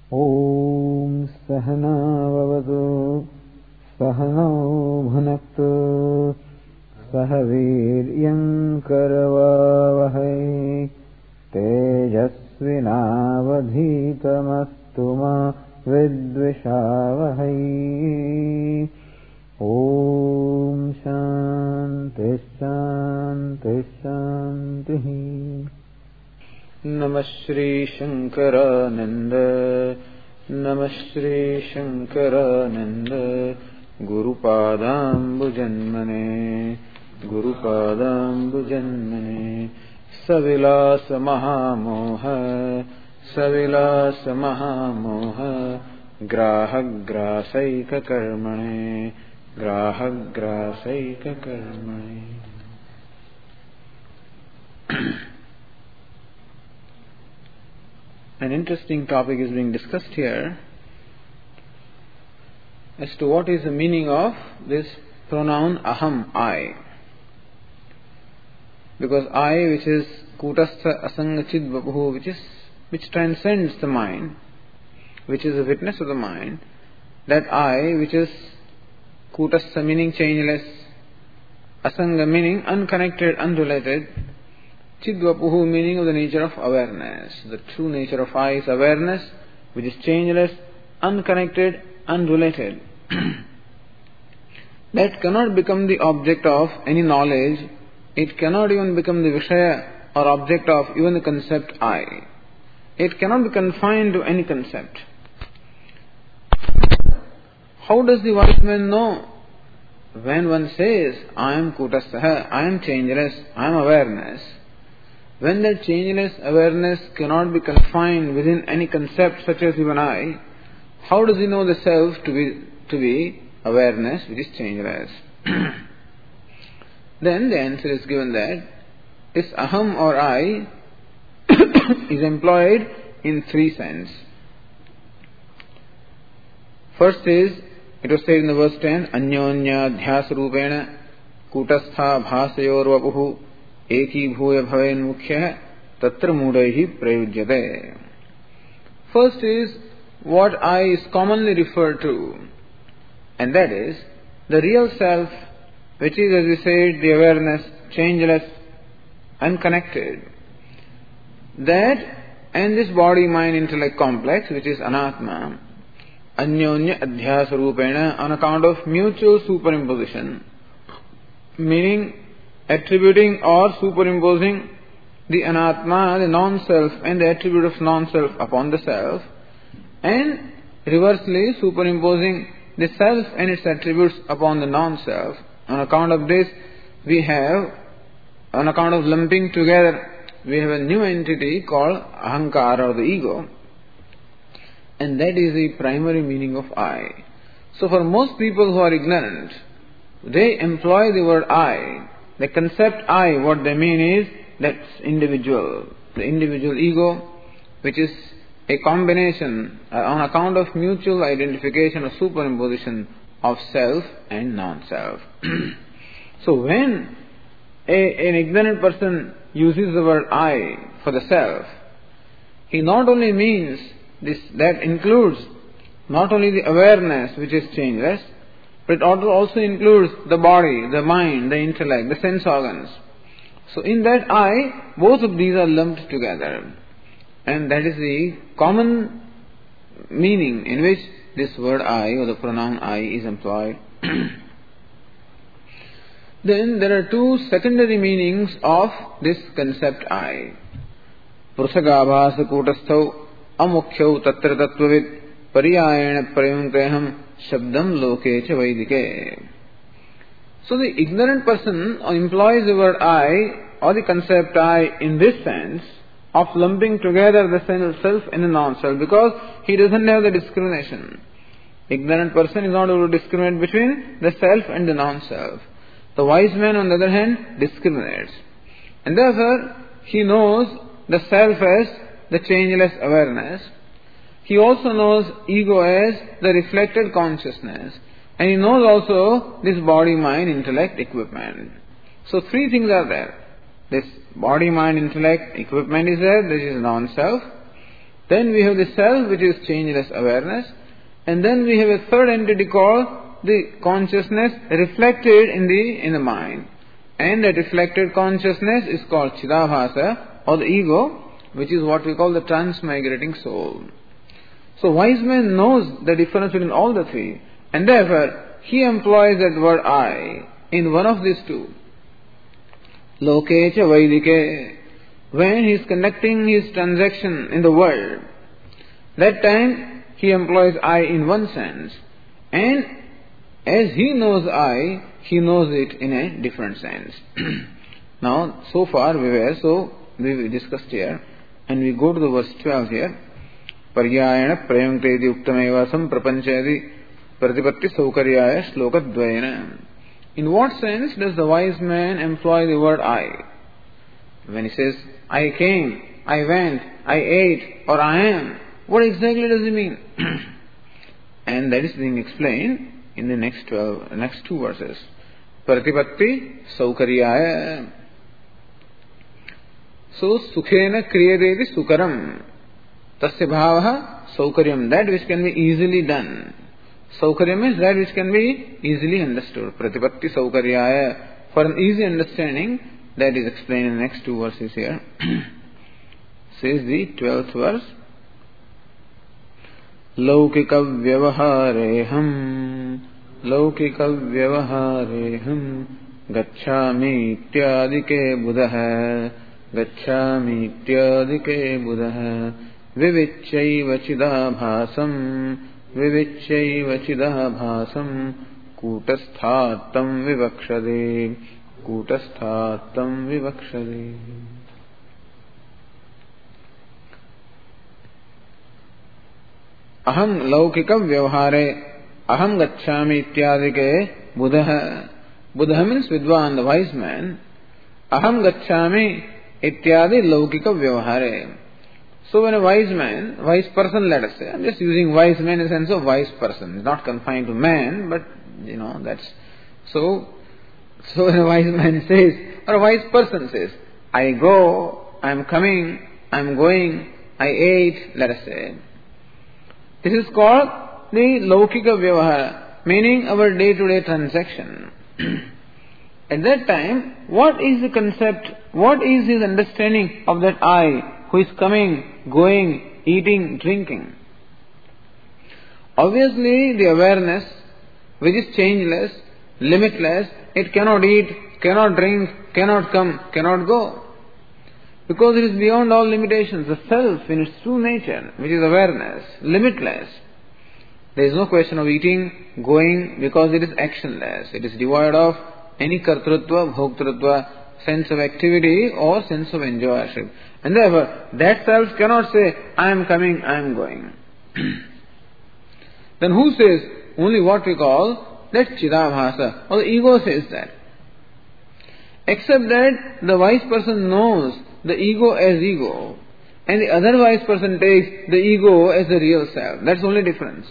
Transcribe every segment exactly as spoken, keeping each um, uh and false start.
ॐ सहना भवतु सहनौ भुनक्तु सह वीर्यं करवावहै तेजस्विनावधीतमस्तु मा विद्विषावहै। ॐ शान्ति शान्ति शान्तिः। नमः श्री शंकरानंद नमः Shri Shankaranand गुरुपादाम्बुजन्मने गुरुपादाम्बुजन्मने सविलास महामोह सविलास महामोह ग्राहग्रासैक कर्मणे ग्राहग्रासैक कर्मणे। An interesting topic is being discussed here as to what is the meaning of this pronoun aham, I. Because I, which is kutastha asanga chidvapuhu, which is which transcends the mind, which is a witness of the mind, that I, which is kutastha meaning changeless, asanga meaning unconnected, unrelated, Chidvapuhu meaning of the nature of awareness. The true nature of I is awareness, which is changeless, unconnected, unrelated. That cannot become the object of any knowledge. It cannot even become the Vishaya or object of even the concept I. It cannot be confined to any concept. How does the wise man know? When one says, I am Kutastaha, I am changeless, I am awareness, when that changeless awareness cannot be confined within any concept such as even I, how does he know the self to be to be awareness which is changeless? Then the answer is given that this aham or I is employed in three sense. First is, it was said in the verse ten, Anyonya dhyasa rupena kutastha bhasayor vapuhu eki bhuya bhaven mukhya tatra mudaihi prayujyate. First is what I is commonly referred to, and that is the real self, which is, as we said, the awareness, changeless, unconnected. That and this body-mind intellect complex, which is anatma, anyonya adhyasa rupena, on account of mutual superimposition, meaning attributing or superimposing the anatma, the non-self, and the attribute of non-self upon the self, and reversely superimposing the self and its attributes upon the non-self. On account of this, we have, on account of lumping together, we have a new entity called ahankara, or the ego, and that is the primary meaning of I. So for most people who are ignorant, they employ the word I. The concept I, what they mean is that's individual, the individual ego, which is a combination uh, on account of mutual identification or superimposition of self and non-self. So when a, an ignorant person uses the word I for the self, he not only means this, that includes not only the awareness which is changeless, but it also includes the body, the mind, the intellect, the sense organs. So in that I, both of these are lumped together. And that is the common meaning in which this word I, or the pronoun I, is employed. Then there are two secondary meanings of this concept I. Prusagabhasa kutasthav amukhyau tatra tattvavid pariyayena prayunkreham shabdam loke cha vaidike. So the ignorant person employs the word I, or the concept I, in this sense of lumping together the self and the non-self, because he doesn't have the discrimination. Ignorant person is not able to discriminate between the self and the non-self. The wise man, on the other hand, discriminates. And therefore, he knows the self as the changeless awareness. He also knows ego as the reflected consciousness. And he knows also this body, mind, intellect, equipment. So three things are there. This body, mind, intellect, equipment is there, this is non-self. Then we have the self, which is changeless awareness. And then we have a third entity called the consciousness reflected in the, in the mind. And that reflected consciousness is called Chidabhasa, or the ego, which is what we call the transmigrating soul. So wise man knows the difference between all the three, and therefore he employs that word I in one of these two. Loke cha Vaidike. When he is conducting his transaction in the world, that time he employs I in one sense, and as he knows I, he knows it in a different sense. Now, so far we were, so we discussed here, and we go to the verse twelve here. Paryayana prayamkredi uktamevasam prapanchadi pratipatti saukaryaya slokadvayana. In what sense does the wise man employ the word I? When he says, I came, I went, I ate, or I am, what exactly does he mean? And that is being explained in the next twelve, next two verses. Pratipatti saukaryaya. So, sukhena kriyadeti sukaram. Tasya bhavaha saukaryam. That which can be easily done. Saukaryam is that which can be easily understood. Pratipatti saukaryaya. For an easy understanding, that is explained in the next two verses here. Says the twelfth verse. Laukika vyavahareham Laukika vyavahareham Gacchami ityadike buddha Gacchami ityadike buddha Vivicchaiva chidabhasam Vivicchaiva chidabhasam Kutasthatam vivakshade Kutasthatam vivakshade. Aham laukika vyavahare aham gacchami ityadike buddha. Buddha means Vidwan, the wise man. Aham gacchami ityadi laukika vyavahare. So when a wise man, wise person, let us say, I'm just using wise man in the sense of wise person. It's not confined to man, but you know, that's so. So when a wise man says, or a wise person says, I go, I'm coming, I'm going, I ate, let us say. This is called the laukika vyavahara, meaning our day-to-day transaction. At that time, what is the concept, what is his understanding of that I who is coming, going, eating, drinking? Obviously, the awareness, which is changeless, limitless, it cannot eat, cannot drink, cannot come, cannot go. Because it is beyond all limitations, the self in its true nature, which is awareness, limitless. There is no question of eating, going, because it is actionless. It is devoid of any kartrutva, bhoktrutva, sense of activity or sense of enjoyership. And therefore, that self cannot say, I am coming, I am going. Then who says? Only what we call that Chidabhasa, or the ego says that. Except that the wise person knows the ego as ego, and the other wise person takes the ego as the real self. That's the only difference.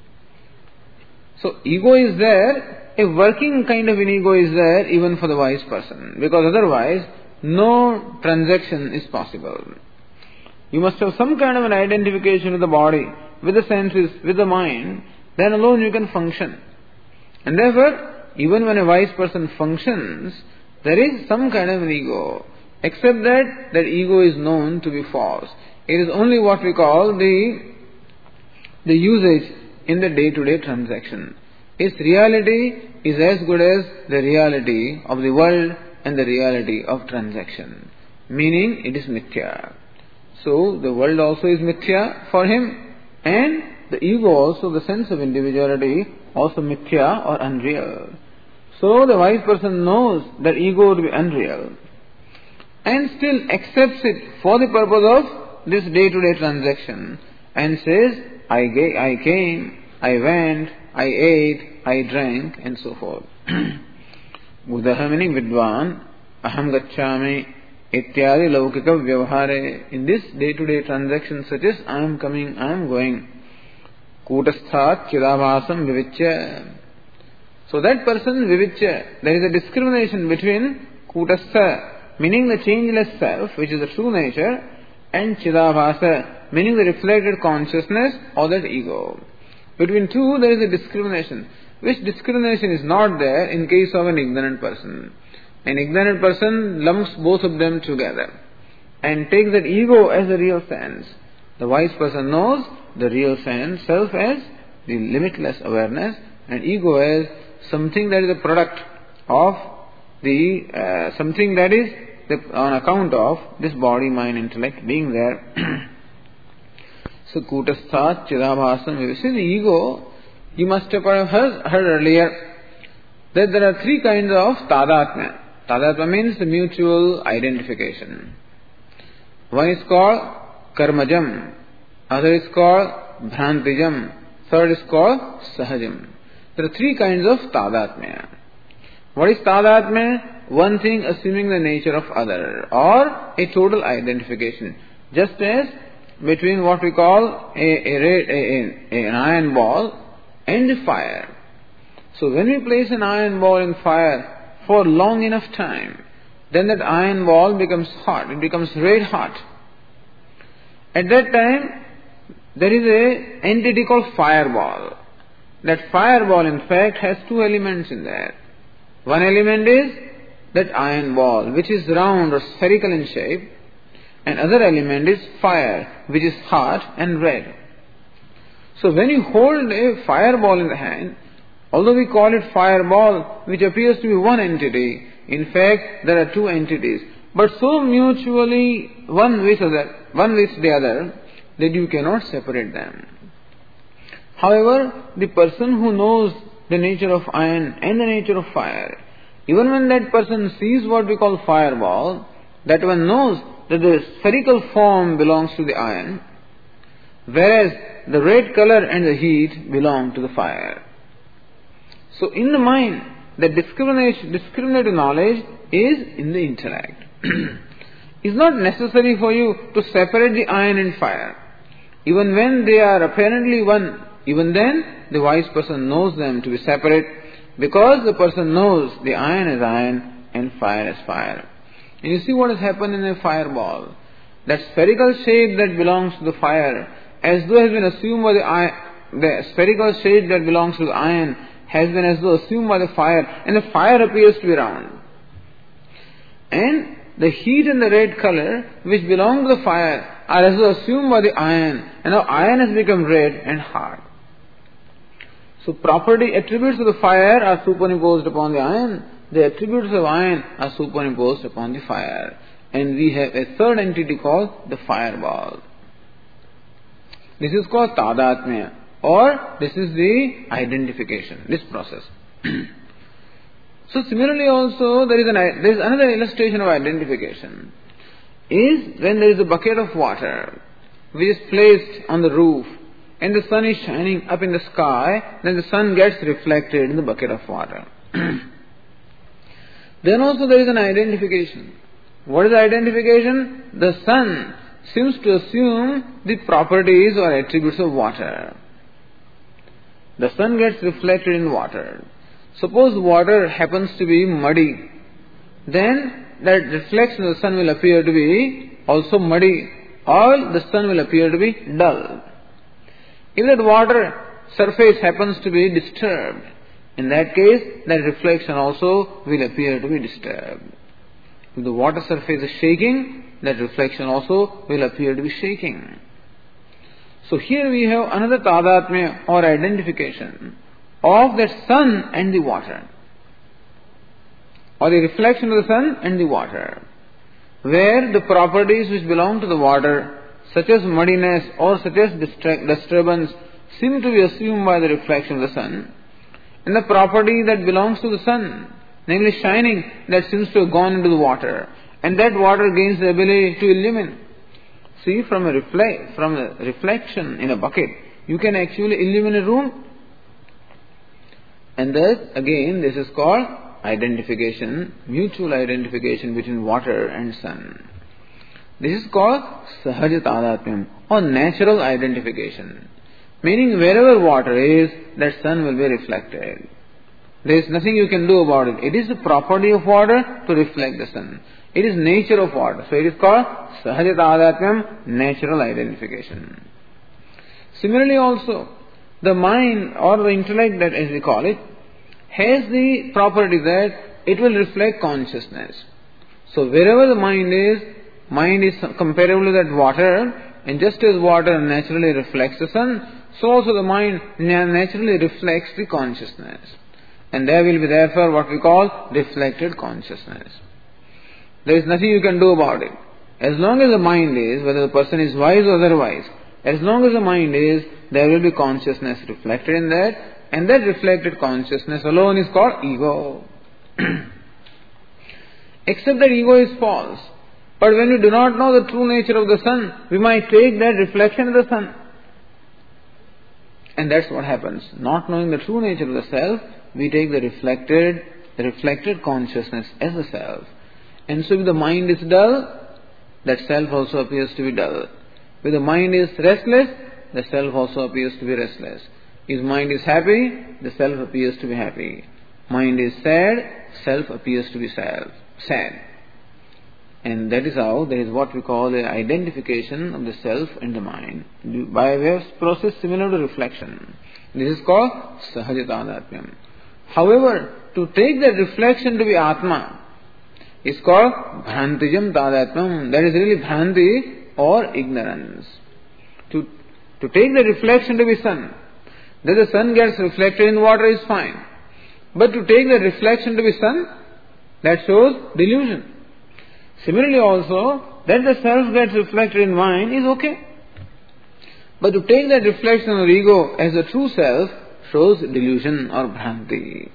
So ego is there, a working kind of an ego is there even for the wise person, because otherwise no transaction is possible. You must have some kind of an identification with the body, with the senses, with the mind, then alone you can function. And therefore, even when a wise person functions, there is some kind of an ego. Except that, that ego is known to be false. It is only what we call the, the usage in the day-to-day transaction. Its reality is as good as the reality of the world and the reality of transaction. Meaning, it is mithya. So, the world also is mithya for him, and the ego also, the sense of individuality, also mithya or unreal. So, the wise person knows that ego to be unreal, and still accepts it for the purpose of this day-to-day transaction, and says, I, ga- I came, I went, I ate, I drank, and so forth. Buddha meaning Vidwan, aham gacchami, ityadi laukika vyavahare. In this day-to-day transaction such as I am coming, I am going, kutasthat chidabhasam viviccha. So that person viviccha, there is a discrimination between kutastha, meaning the changeless self, which is the true nature, and Chidabhasa, meaning the reflected consciousness or that ego. Between two there is a discrimination, which discrimination is not there in case of an ignorant person. An ignorant person lumps both of them together and takes that ego as the real sense. The wise person knows the real sense, self as the limitless awareness, and ego as something that is a product of the, uh, something that is the, on account of this body, mind, intellect being there. So, Kutasthat Chidabhasam, you see the ego, you must have heard, heard earlier that there are three kinds of Tadatma. Tadatma means the mutual identification. One is called Karmajam, other is called Bhrantijam, third is called Sahajam. There are three kinds of Tadatma. What is Tadatma? One thing assuming the nature of other, or a total identification. Just as between what we call a, a, a, a, an iron ball and the fire. So when we place an iron ball in fire for long enough time, then that iron ball becomes hot, it becomes red hot. At that time, there is an entity called fireball. That fireball in fact has two elements in there. One element is that iron ball, which is round or spherical in shape, and other element is fire, which is hot and red. So when you hold a fireball in the hand, although we call it fireball, which appears to be one entity, in fact there are two entities, but so mutually one with other, one with the other, that you cannot separate them. However, the person who knows the nature of iron and the nature of fire, even when that person sees what we call fireball, that one knows that the spherical form belongs to the iron, whereas the red color and the heat belong to the fire. So in the mind, the discrimination, discriminative knowledge is in the intellect. It's not necessary for you to separate the iron and fire. Even when they are apparently one, even then the wise person knows them to be separate, because the person knows the iron as iron and fire as fire. And you see what has happened in a fireball. That spherical shape that belongs to the fire, as though has been assumed by the iron, the spherical shape that belongs to the iron has been as though assumed by the fire, and the fire appears to be round. And the heat and the red color, which belong to the fire, are as though assumed by the iron, and now iron has become red and hard. So property attributes of the fire are superimposed upon the iron, the attributes of iron are superimposed upon the fire. And we have a third entity called the fireball. This is called Tadatmya, or this is the identification, this process. So similarly also there is, an, there is another illustration of identification. Is when there is a bucket of water which is placed on the roof and the sun is shining up in the sky, then the sun gets reflected in the bucket of water. Then also there is an identification. What is the identification? The sun seems to assume the properties or attributes of water. The sun gets reflected in water. Suppose water happens to be muddy, then that reflection of the sun will appear to be also muddy, or the sun will appear to be dull. If that water surface happens to be disturbed, in that case, that reflection also will appear to be disturbed. If the water surface is shaking, that reflection also will appear to be shaking. So here we have another tadatmya or identification of the sun and the water, or the reflection of the sun and the water, where the properties which belong to the water, such as muddiness or such as disturbance, seem to be assumed by the reflection of the sun, and the property that belongs to the sun, namely shining, that seems to have gone into the water, and that water gains the ability to illumine. See, from a reflect, from a reflection in a bucket, you can actually illumine a room. And thus, again, this is called identification, mutual identification between water and sun. This is called sahaja tadatmyam, or natural identification. Meaning, wherever water is, that sun will be reflected. There is nothing you can do about it. It is the property of water to reflect the sun. It is nature of what? So it is called Sahaja Tadatmyam, natural identification. Similarly also, the mind or the intellect, that as we call it, has the property that it will reflect consciousness. So wherever the mind is, mind is comparable to that water, and just as water naturally reflects the sun, so also the mind naturally reflects the consciousness. And there will be therefore what we call reflected consciousness. There is nothing you can do about it. As long as the mind is, whether the person is wise or otherwise, as long as the mind is, there will be consciousness reflected in that, and that reflected consciousness alone is called ego. Except that ego is false. But when we do not know the true nature of the sun, we might take that reflection of the sun. And that's what happens. Not knowing the true nature of the self, we take the reflected, the reflected consciousness as the self. And so if the mind is dull, that self also appears to be dull. If the mind is restless, the self also appears to be restless. If mind is happy, the self appears to be happy. Mind is sad, self appears to be sad. sad. And that is how there is what we call the identification of the self and the mind by way of process similar to reflection. This is called Sahaja Tadatmyam. However, to take that reflection to be Atma is called Bhrantijam Tadatmyam. That is really Bhranti or ignorance. To, to take the reflection to be sun, that the sun gets reflected in water is fine. But to take the reflection to be sun, that shows delusion. Similarly also, that the self gets reflected in mind is okay. But to take that reflection of ego as the true self shows delusion or bhranti.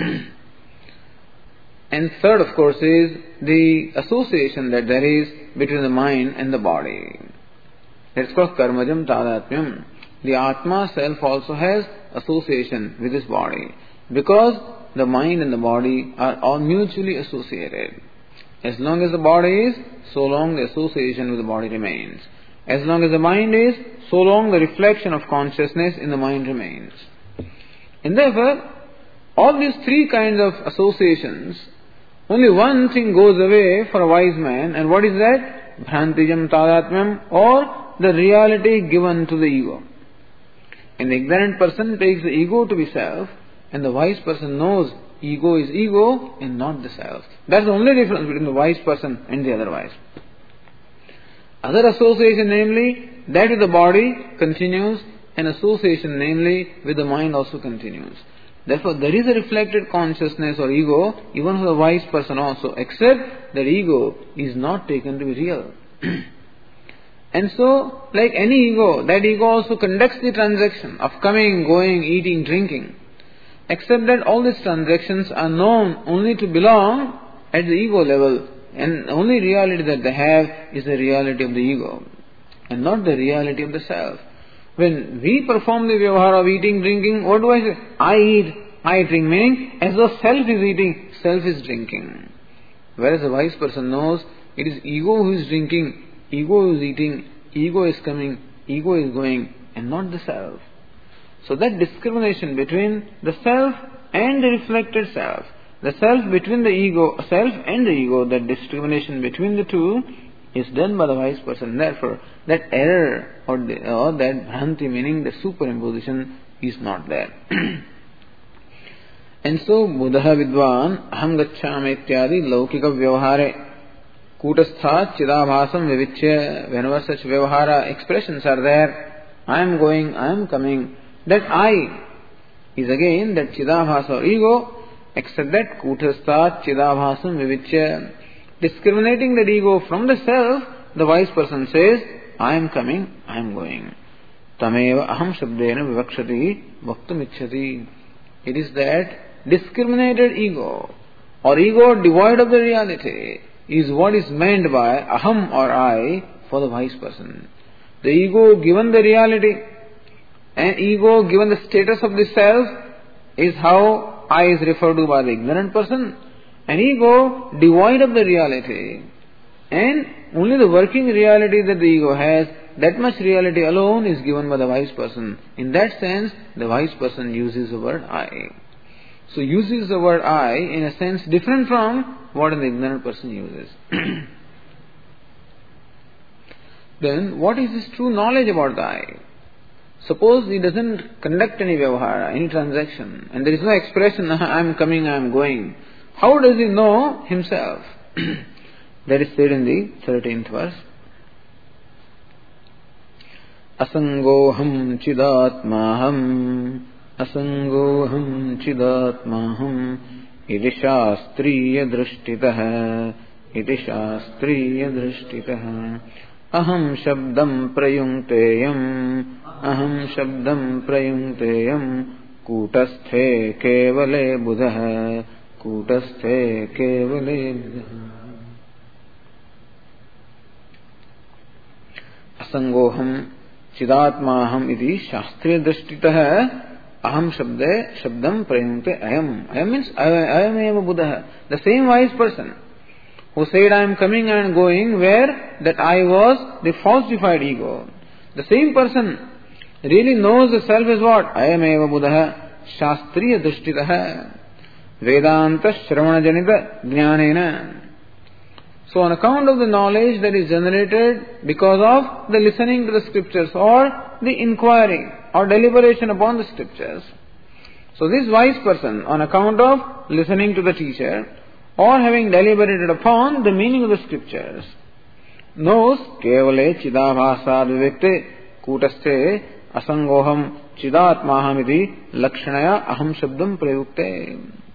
And third, of course, is the association that there is between the mind and the body. That's called karmajam tadatmyam. The Atma self also has association with this body, because the mind and the body are all mutually associated. As long as the body is, so long the association with the body remains. As long as the mind is, so long the reflection of consciousness in the mind remains. And therefore, all these three kinds of associations, only one thing goes away for a wise man, and what is that? Bhrantijam tadatmyam, or the reality given to the ego. And the ignorant person takes the ego to be self, and the wise person knows ego is ego and not the self. That's the only difference between the wise person and the otherwise. Other association, namely, that with the body continues, and association, namely, with the mind also continues. Therefore, there is a reflected consciousness or ego, even for the wise person also, except that ego is not taken to be real. And so, like any ego, that ego also conducts the transaction of coming, going, eating, drinking. Except that all these transactions are known only to belong at the ego level, and the only reality that they have is the reality of the ego, and not the reality of the self. When we perform the vyavahara of eating, drinking, what do I say? I eat, I drink, meaning as though self is eating, self is drinking. Whereas a wise person knows it is ego who is drinking, ego who is eating, ego is coming, ego is going, and not the self. So that discrimination between the self and the reflected self, the self between the ego, self and the ego, that discrimination between the two is done by the wise person. Therefore, that error or, the, or that bhranti, meaning the superimposition, is not there. And so, buddha vidvan, aham gacchami ityadi laukika vyavahare, kutastha chidabhasam vivichya, whenever such vyavahara expressions are there, I am going, I am coming, that I is again that chidabhasa or ego, except that kutastha chidabhasam vivichya, discriminating that ego from the self, the wise person says, I am coming, I am going. Tameva aham shabdena vivakshati bhaktam icchati. It is that discriminated ego, or ego devoid of the reality, is what is meant by aham or I for the wise person. The ego given the reality, and ego given the status of the self, is how I is referred to by the ignorant person. An ego devoid of the reality, and only the working reality that the ego has, that much reality alone is given by the wise person. In that sense, the wise person uses the word I. So uses the word I in a sense different from what an ignorant person uses. Then what is his true knowledge about the I? Suppose he doesn't conduct any vyavahara, any transaction, and there is no expression, I am coming, I am going. How does he know himself? That is said in the thirteenth verse. Asangoham chidatmaham Asangoham chidatmaham Iti shastriya drishtitah Iti shastriya drishtitah Aham shabdam prayunteyam Aham shabdam prayunteyam Kutasthe kevale buddha Kutasthe kevale buddha Asangoham chidatmaham iti shastriya drishtitah aham shabde shabdam prayunte ayam. Ayam means ayam eva buddha. The same wise person who said I am coming and going, where that I was the falsified ego. The same person really knows the self is what? Ayam eva buddha shastriya drishtitah Vedanta shravana janita jnanena. So on account of the knowledge that is generated because of the listening to the scriptures or the inquiry or deliberation upon the scriptures. So this wise person, on account of listening to the teacher or having deliberated upon the meaning of the scriptures, knows kevale chidabhasa vivekte kutaste asangoham chidatmahamiti lakshanaya aham shabdam prayukte.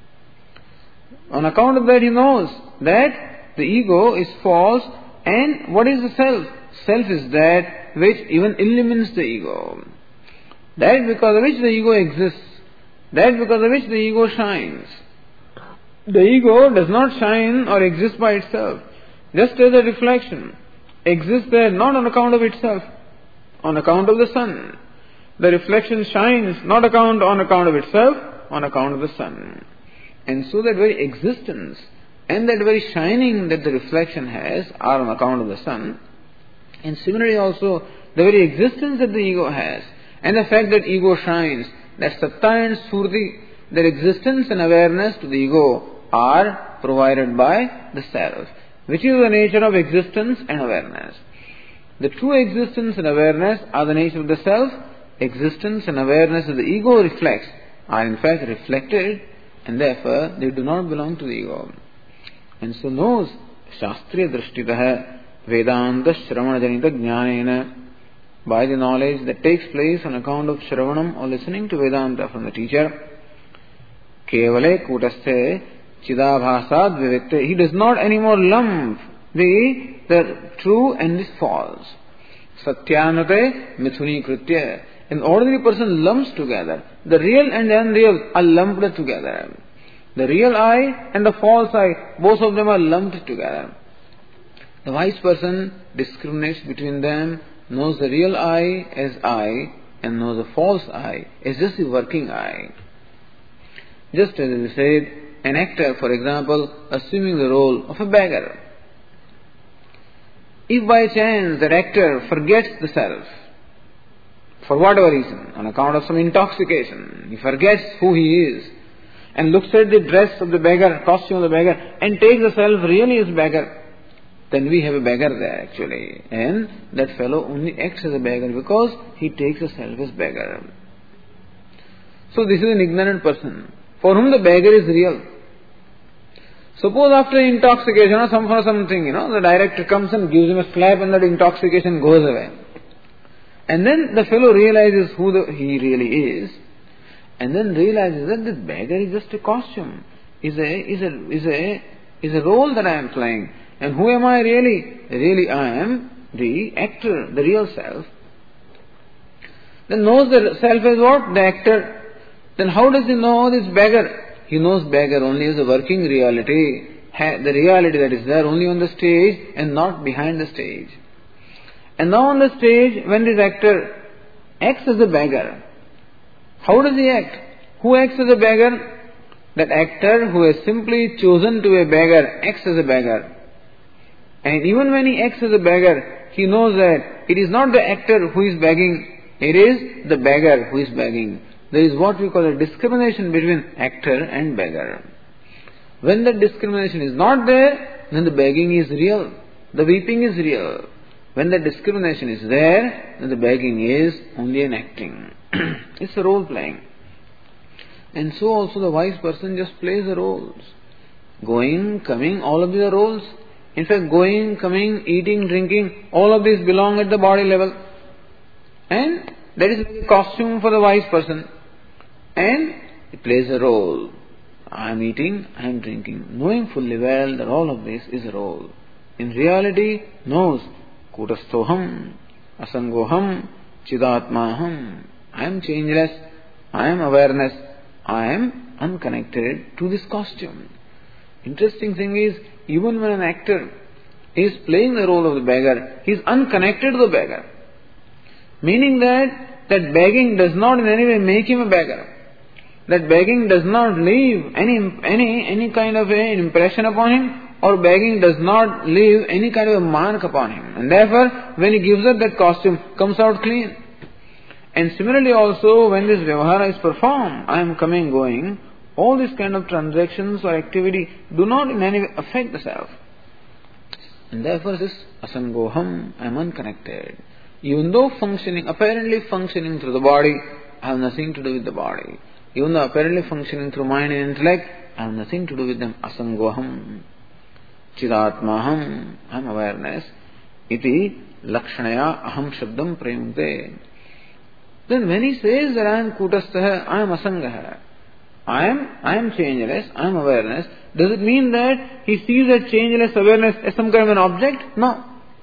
On account of that he knows that the ego is false, and what is the self? Self is that which even illumines the ego. That because of which the ego exists. That because of which the ego shines. The ego does not shine or exist by itself. Just as a reflection exists there not on account of itself, on account of the sun. The reflection shines not account on account of itself, on account of the sun. And so that very existence and that very shining that the reflection has are on account of the sun. And similarly also, the very existence that the ego has and the fact that ego shines, that satta and surti, their existence and awareness to the ego are provided by the self, which is the nature of existence and awareness. The true existence and awareness are the nature of the self. Existence and awareness that the ego reflects are in fact reflected, and therefore they do not belong to the ego. And so knows shastriya drishtitah Vedanta shravana janita jnanena, by the knowledge that takes place on account of shravanam or listening to Vedanta from the teacher. Kevale kutaste chidabhasad vivekte, he does not anymore lump the, the true and the false. Satyanate mithuni kritya, an ordinary person lumps together. The real and the unreal are lumped together. The real I and the false I, both of them are lumped together. The wise person discriminates between them, knows the real I as I, and knows the false I as just the working I. Just as we said, an actor, for example, assuming the role of a beggar. If by chance that actor forgets the self, for whatever reason, on account of some intoxication, he forgets who he is, and looks at the dress of the beggar, costume of the beggar, and takes the self really as beggar, then we have a beggar there actually. And that fellow only acts as a beggar because he takes the self as beggar. So this is an ignorant person, for whom the beggar is real. Suppose after intoxication or some for something, you know, the director comes and gives him a slap and that intoxication goes away. And then the fellow realizes who the, he really is, and then realizes that this beggar is just a costume, is a is a is a is a role that I am playing. And who am I really? Really I am the actor, the real self. Then knows the self as what? The actor. Then how does he know this beggar? He knows beggar only as a working reality, the reality that is there only on the stage and not behind the stage. And now on the stage, when this actor acts as a beggar, how does he act? Who acts as a beggar? That actor who has simply chosen to be a beggar acts as a beggar. And even when he acts as a beggar, he knows that it is not the actor who is begging, it is the beggar who is begging. there is what we call a discrimination between actor and beggar. When that discrimination is not there, then the begging is real, the weeping is real. When that discrimination is there, then the begging is only an acting. It's a role playing. And so also the wise person just plays the roles. Going, coming, all of these are roles. In fact, going, coming, eating, drinking, all of these belong at the body level. And that is like a costume for the wise person. And it plays a role. I am eating, I am drinking, knowing fully well that all of this is a role. In reality, knows, Kutasthoham, Asangoham, Chidatmaham. I am changeless, I am awareness, I am unconnected to this costume. Interesting thing is, even when an actor is playing the role of the beggar, he is unconnected to the beggar. Meaning that, that begging does not in any way make him a beggar. That begging does not leave any, any, any kind of an impression upon him, or begging does not leave any kind of a mark upon him. And therefore, when he gives up that costume, comes out clean. And similarly also, when this vyavahara is performed, I am coming, going, all these kind of transactions or activity do not in any way affect the self. And therefore this asangoham, I am unconnected. Even though functioning, apparently functioning through the body, I have nothing to do with the body. Even though apparently functioning through mind and intellect, I have nothing to do with them. Asangoham, chidatmaham, I am awareness. Iti lakshanaya aham shabdam prayamte. Then when he says that I am kutastha, I am asangaha, I am, I am changeless, I am awareness, does it mean that he sees that changeless awareness as some kind of an object? No.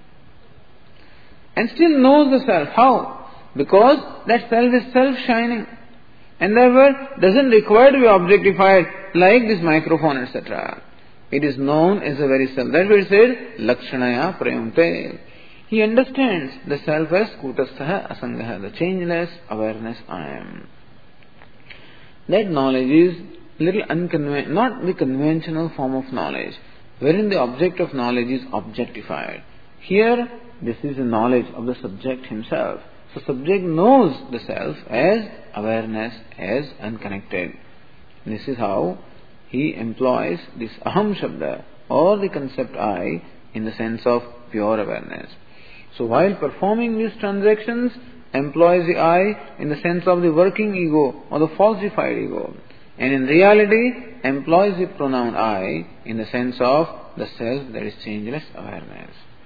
And still knows the self. How? Because that self is self-shining. And therefore doesn't require to be objectified like this microphone, et cetera. It is known as the very self. That's why it said, Lakshanaya Prayamte. He understands the self as Kutastha Asangaha, the changeless awareness I am. That knowledge is little unconven- not the conventional form of knowledge, wherein the object of knowledge is objectified. Here, this is the knowledge of the subject himself. So subject knows the self as awareness, as unconnected. This is how he employs this aham shabda, or the concept I, in the sense of pure awareness. So while performing these transactions, employs the I in the sense of the working ego or the falsified ego. And in reality, employs the pronoun I in the sense of the self that is changeless awareness.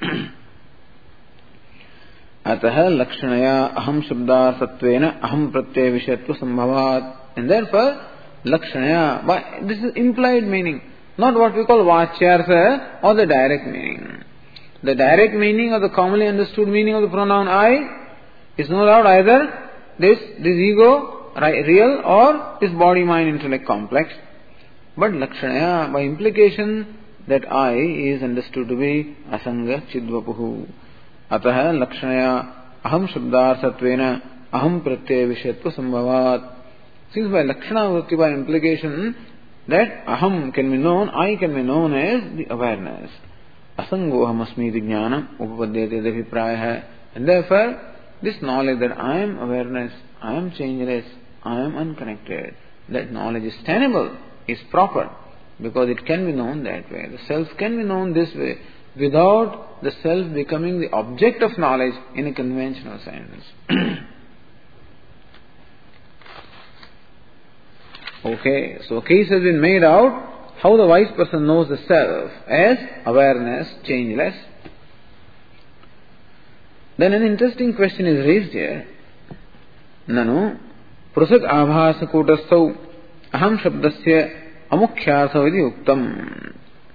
Ataha lakshanaya aham shabda satvena aham pratyaya vishayatva sambhavat. And therefore, lakshanaya, but this is implied meaning, not what we call vachyartha or the direct meaning. The direct meaning or the commonly understood meaning of the pronoun I is no doubt either this, this ego, real, or this body-mind intellect complex. But lakshanaya, by implication, that I is understood to be asanga chidvapuhu. Ataha lakshanaya aham shabda satvena aham pratyaya vishayatva sambhavat. Since by lakshana vritti, by implication, that aham can be known, I can be known as the awareness. Asangoham asmiti jnanam upapadyate adhiprayah. And therefore, this knowledge that I am awareness, I am changeless, I am unconnected, that knowledge is tenable, is proper, because it can be known that way. The self can be known this way, without the self becoming the object of knowledge in a conventional sense. Okay, so a case has been made out how the wise person knows the self as awareness, changeless. Then an interesting question is raised here. Nanu prusat abhasa kutastau aham shabdasya amukhyartha iti uktam.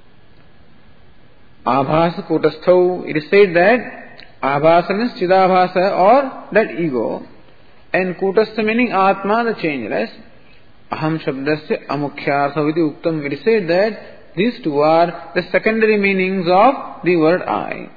Abhasa kutastau, it is said that abhasa means chidabhasa or that ego, and kutastha meaning atma, the changeless. Aham shabdasya amukhyartha iti uktam. It is said that these two are the secondary meanings of the word I.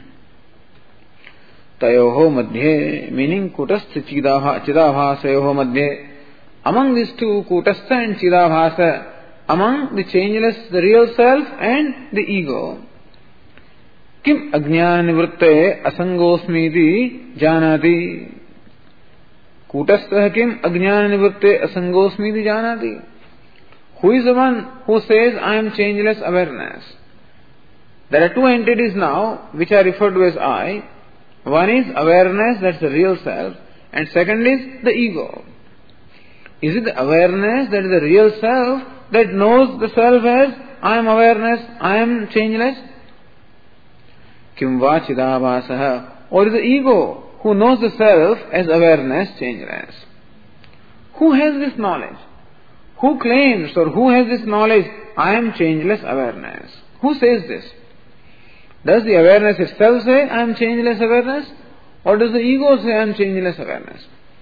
Tayoho madhye, meaning kutastha chidabhasayoho madhye. Among these two, kutastha and chidabhasa, among the changeless, the real self and the ego. Kim ajnana nivritte asangosmiti janati. Kutastha kim ajnana nivritte asangosmi di janati. Who is the one who says, I am changeless awareness? There are two entities now which are referred to as I. One is awareness, that's the real self, and second is the ego. Is it the awareness that is the real self that knows the self as I am awareness, I am changeless? Kim va chidabhasaha. Or is the ego who knows the self as awareness, changeless? Who has this knowledge? Who claims or who has this knowledge, I am changeless awareness? Who says this? Does the awareness itself say, I am changeless awareness? Or does the ego say, I am changeless awareness?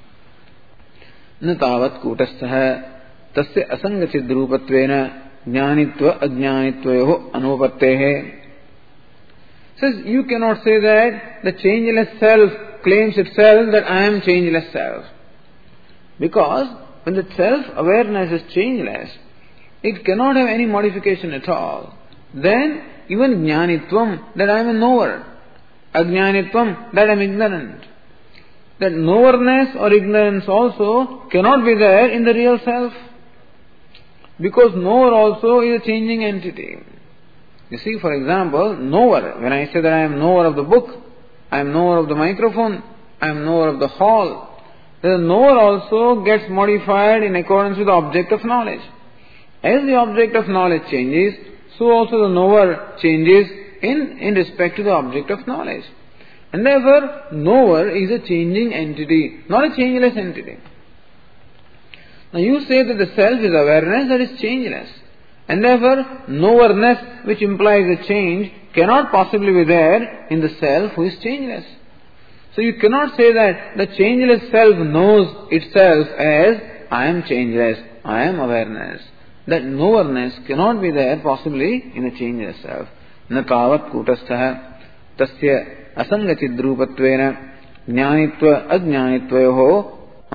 न तावत् कूटस्थः तस्य असंगचिद्रूपत्वेन ज्ञानित्व अज्ञानित्वयोः अनुपत्तेः. Says, you cannot say that the changeless self claims itself that I am changeless self. Because when the self-awareness is changeless, it cannot have any modification at all. Then even jnanitvam, that I am a knower, ajnanitvam, that I am ignorant. That knowerness or ignorance also cannot be there in the real self. Because knower also is a changing entity. You see, for example, knower, when I say that I am knower of the book, I am knower of the microphone, I am knower of the hall, the knower also gets modified in accordance with the object of knowledge. As the object of knowledge changes, so also the knower changes in, in respect to the object of knowledge. And therefore, knower is a changing entity, not a changeless entity. Now you say that the self is awareness that is changeless. And therefore, knowerness, which implies a change, cannot possibly be there in the self who is changeless. So you cannot say that the changeless self knows itself as I am changeless, I am awareness. That knowerness cannot be there possibly in a changeless self. Na tavat kutastha tasya asangachidrupattvena jnanitva ajnanitvayoho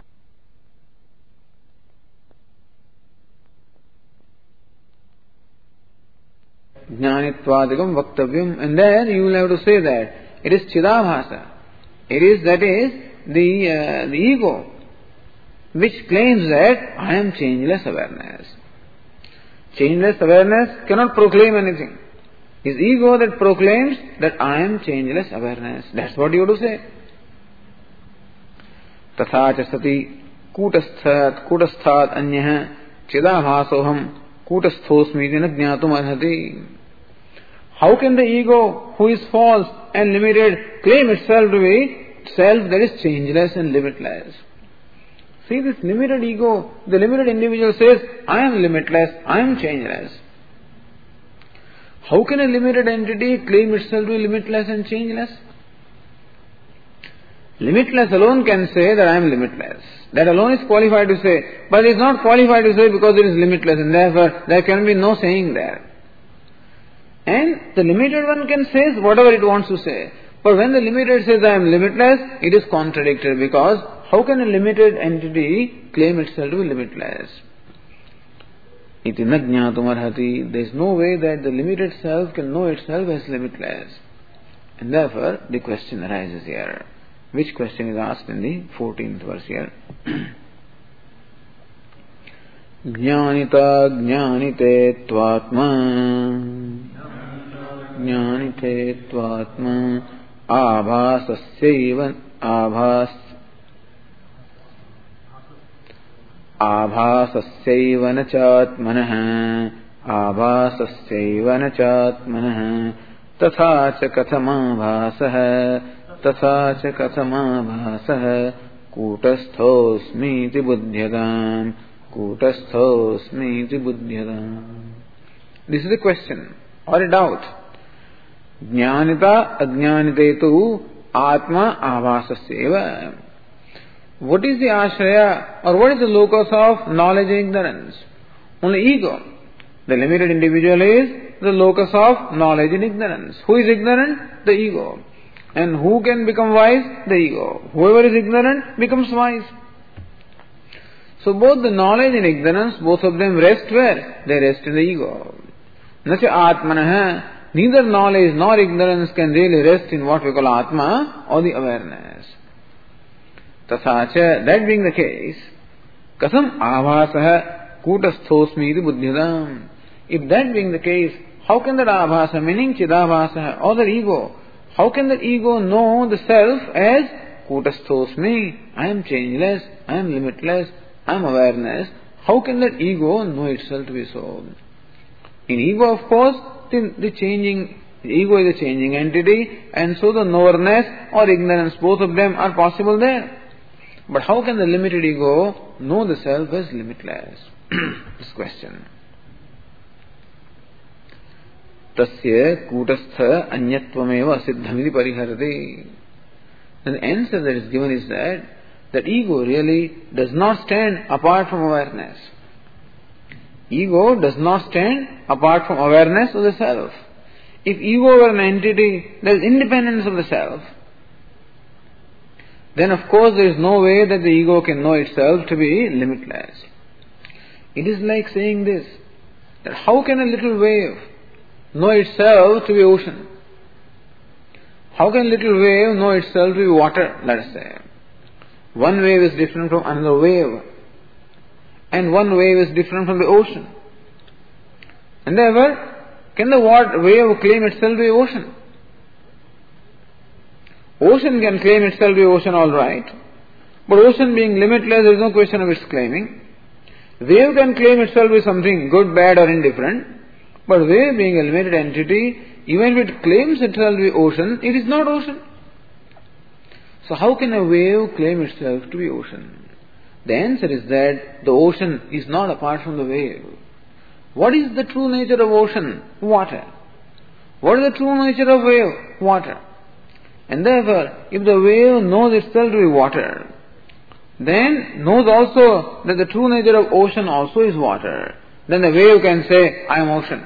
jnanitvadigam vaktavyam. And then you will have to say that it is chidabhasa. It is, that is, the, uh, the ego which claims that I am changeless awareness. Changeless awareness cannot proclaim anything. It is ego that proclaims that I am changeless awareness. That's what you have to say. Tatha cha sati kutasthat kutasthat anyah chidabhasoham kutasthosmiti na jnatum arhati. How can the ego, who is false and limited, claim itself to be self that is changeless and limitless? See, this limited ego, the limited individual says, I am limitless, I am changeless. How can a limited entity claim itself to be limitless and changeless? Limitless alone can say that I am limitless. That alone is qualified to say, but it is not qualified to say because it is limitless, and therefore there can be no saying there. And the limited one can say whatever it wants to say. But when the limited says I am limitless, it is contradictory, because how can a limited entity claim itself to be limitless? Iti na jnatum arhati. There is no way that the limited self can know itself as limitless. And therefore the question arises here. Which question is asked in the fourteenth verse here? Jnanita jnanite tvatma jnanite tvatma abhasasya abhas abhasasya na chatmanah abhasasya na chatmanah tatha cha kathamabhasah tatha cha kathamabhasah kutasthosmiti buddhyadam kutasthosmiti buddhyadam. This is a question or a doubt. Jnanita ajnanitetu atma abhasasya. What is the ashraya, or what is the locus of knowledge and ignorance? Only ego. The limited individual is the locus of knowledge and ignorance. Who is ignorant? The ego. And who can become wise? The ego. Whoever is ignorant becomes wise. So both the knowledge and ignorance, both of them rest where? They rest in the ego. Nacha atmanah. Neither knowledge nor ignorance can really rest in what we call atma or the awareness. Tathacha, that being the case, kasam abhasaha kutasthosmi iti buddhyadam. If that being the case, how can that abhasa, meaning chidabhasa, or the ego, how can that ego know the self as kutasthosmi? I am changeless, I am limitless, I am awareness. How can that ego know itself to be so? In ego, of course, the, the changing, the ego is a changing entity, and so the knowerness or ignorance, both of them are possible there. But how can the limited ego know the self as limitless? This question. Tasya kutastha anyatvameva siddhamiti pariharati. And the answer that is given is that that ego really does not stand apart from awareness. Ego does not stand apart from awareness of the self. If ego were an entity that is independent of the self, then of course there is no way that the ego can know itself to be limitless. It is like saying this, that how can a little wave know itself to be ocean? How can a little wave know itself to be water, let us say? One wave is different from another wave, and one wave is different from the ocean. And therefore, can the wave claim itself to be ocean? Ocean can claim itself to be ocean, all right, but ocean being limitless, there is no question of its claiming. Wave can claim itself to be something good, bad or indifferent, but wave being a limited entity, even if it claims itself to be ocean, it is not ocean. So how can a wave claim itself to be ocean? The answer is that the ocean is not apart from the wave. What is the true nature of ocean? Water. What is the true nature of wave? Water. And therefore, if the wave knows itself to be water, then knows also that the true nature of ocean also is water, then the wave can say, I am ocean.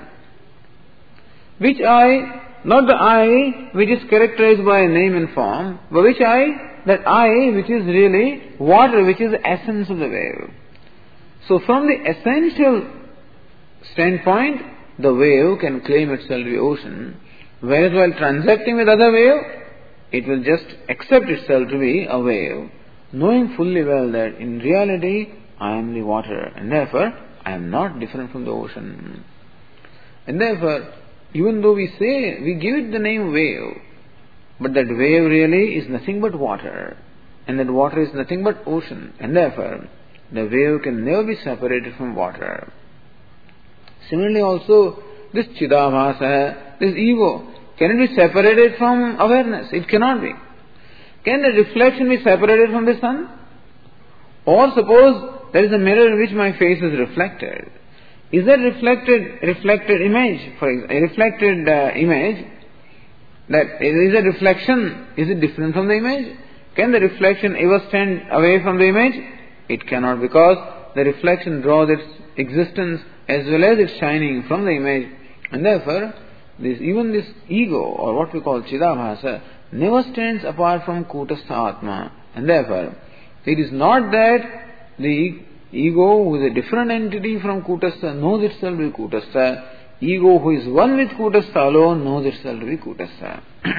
Which I, not the I which is characterized by a name and form, but which I, that I which is really water, which is the essence of the wave. So from the essential standpoint, the wave can claim itself to be ocean, whereas while transacting with other wave, it will just accept itself to be a wave, knowing fully well that in reality I am the water, and therefore I am not different from the ocean. And therefore, even though we say, we give it the name wave, but that wave really is nothing but water, and that water is nothing but ocean, and therefore the wave can never be separated from water. Similarly also, this chidabhasa, this ego, can it be separated from awareness? It cannot be. Can the reflection be separated from the sun? Or suppose there is a mirror in which my face is reflected. Is that reflected reflected image, for example, a reflected uh, image, that is a reflection, is it different from the image? Can the reflection ever stand away from the image? It cannot, because the reflection draws its existence as well as its shining from the image, and therefore this even this ego, or what we call chidabhasa, never stands apart from kutastha atma, and therefore it is not that the ego who is a different entity from kutastha knows itself to be kutastha. Ego who is one with kutastha alone knows itself to be kutastha.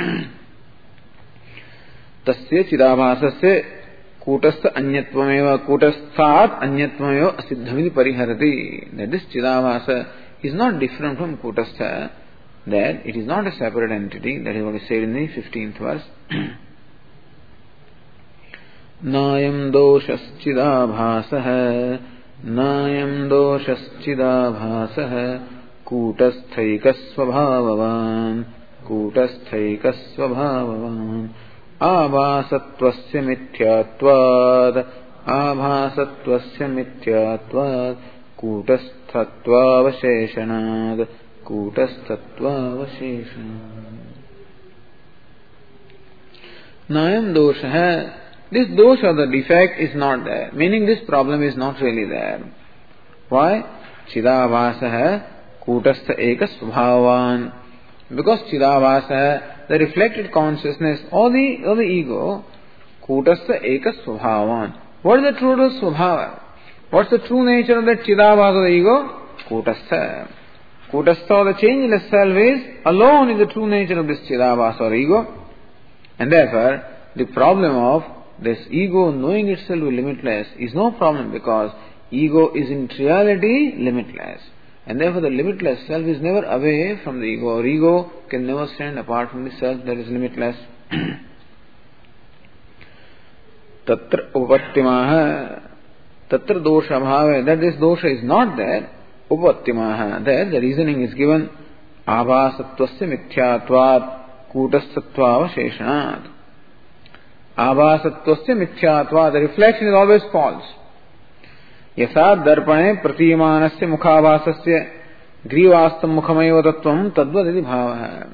Tasya chidabhasasya kutastha anyatvameva kutasthat anyatvameva asiddhamiti pariharati. That this chidabhasa is not different from kutastha, that it is not a separate entity. That is what is said in the fifteenth verse. Nayam doshaschidabhasah Nayam doshaschidabhasah Kutasthaikas-svabhavavan Kutasthaikas-svabhavavan Abhasatvasya mithyatvad Abhasatvasya mithyatvad Kutasthatvavasheshanad Kutasthatvavasheshanad. Nayam dosha, this dosha, the defect, is not there. Meaning this problem is not really there. Why? Chidabhasa kutastha eka svabhavan. Because chidabhasa, the reflected consciousness or the, or the ego, kutastha eka svabhavan. What is the true svabhava? What's the true nature of that chidabhasa, the ego? Kutastha. Kutastha, or the changeless self, is alone in the true nature of this chidabhasa or ego. And therefore, the problem of this ego knowing itself to be limitless is no problem, because ego is in reality limitless. And therefore the limitless self is never away from the ego, or ego can never stand apart from the self that is limitless. Tatra upattimaha, tatra dosha bhava, that this dosha is not there. Upattimaha, there the reasoning is given. Abhasattvasya mithyatvat kutastatva sheshanat. Abhasattvasya mithyatvat, the reflection is always false. Yasa darpane pratimanasya mukhabhasasya grivastam mukhamayeva tattvam tadvaditi bhavaha.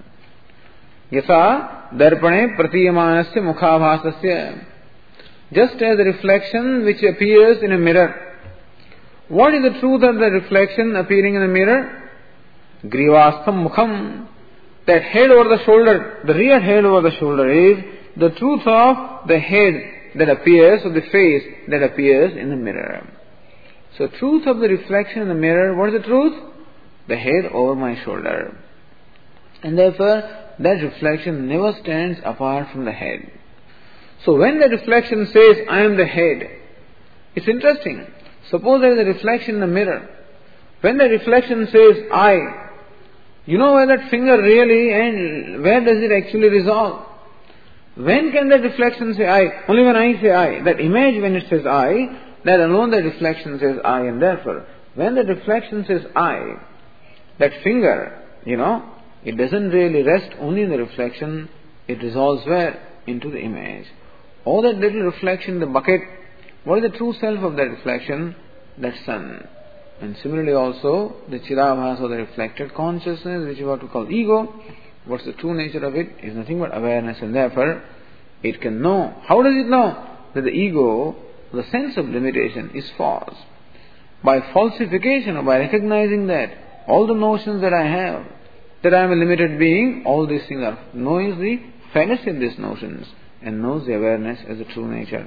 Yasa darpane pratimanasya mukhabhasasya, just as the reflection which appears in a mirror. What is the truth of the reflection appearing in a mirror? Grivastam mukham, that head over the shoulder, the real head over the shoulder is the truth of the head that appears, or the face that appears in the mirror. So truth of the reflection in the mirror, what is the truth? The head over my shoulder. And therefore that reflection never stands apart from the head. So when the reflection says, I am the head, it's interesting. Suppose there is a reflection in the mirror. When the reflection says, I, you know where that finger really and where does it actually resolve? When can that reflection say I? Only when I say I. That image when it says I, that alone the reflection says I, and therefore when the reflection says I, that finger, you know, it doesn't really rest only in the reflection, it resolves where? Into the image. Or that little reflection in the bucket, what is the true self of that reflection? That sun. And similarly also, the Chidabhasa, or the reflected consciousness, which is what we call ego, what's the true nature of it? Is nothing but awareness, and therefore it can know. How does it know? That the ego, the sense of limitation, is false. By falsification, or by recognizing that all the notions that I have, that I am a limited being, all these things are, knowing the fallacy of these notions, and knows the awareness as the true nature.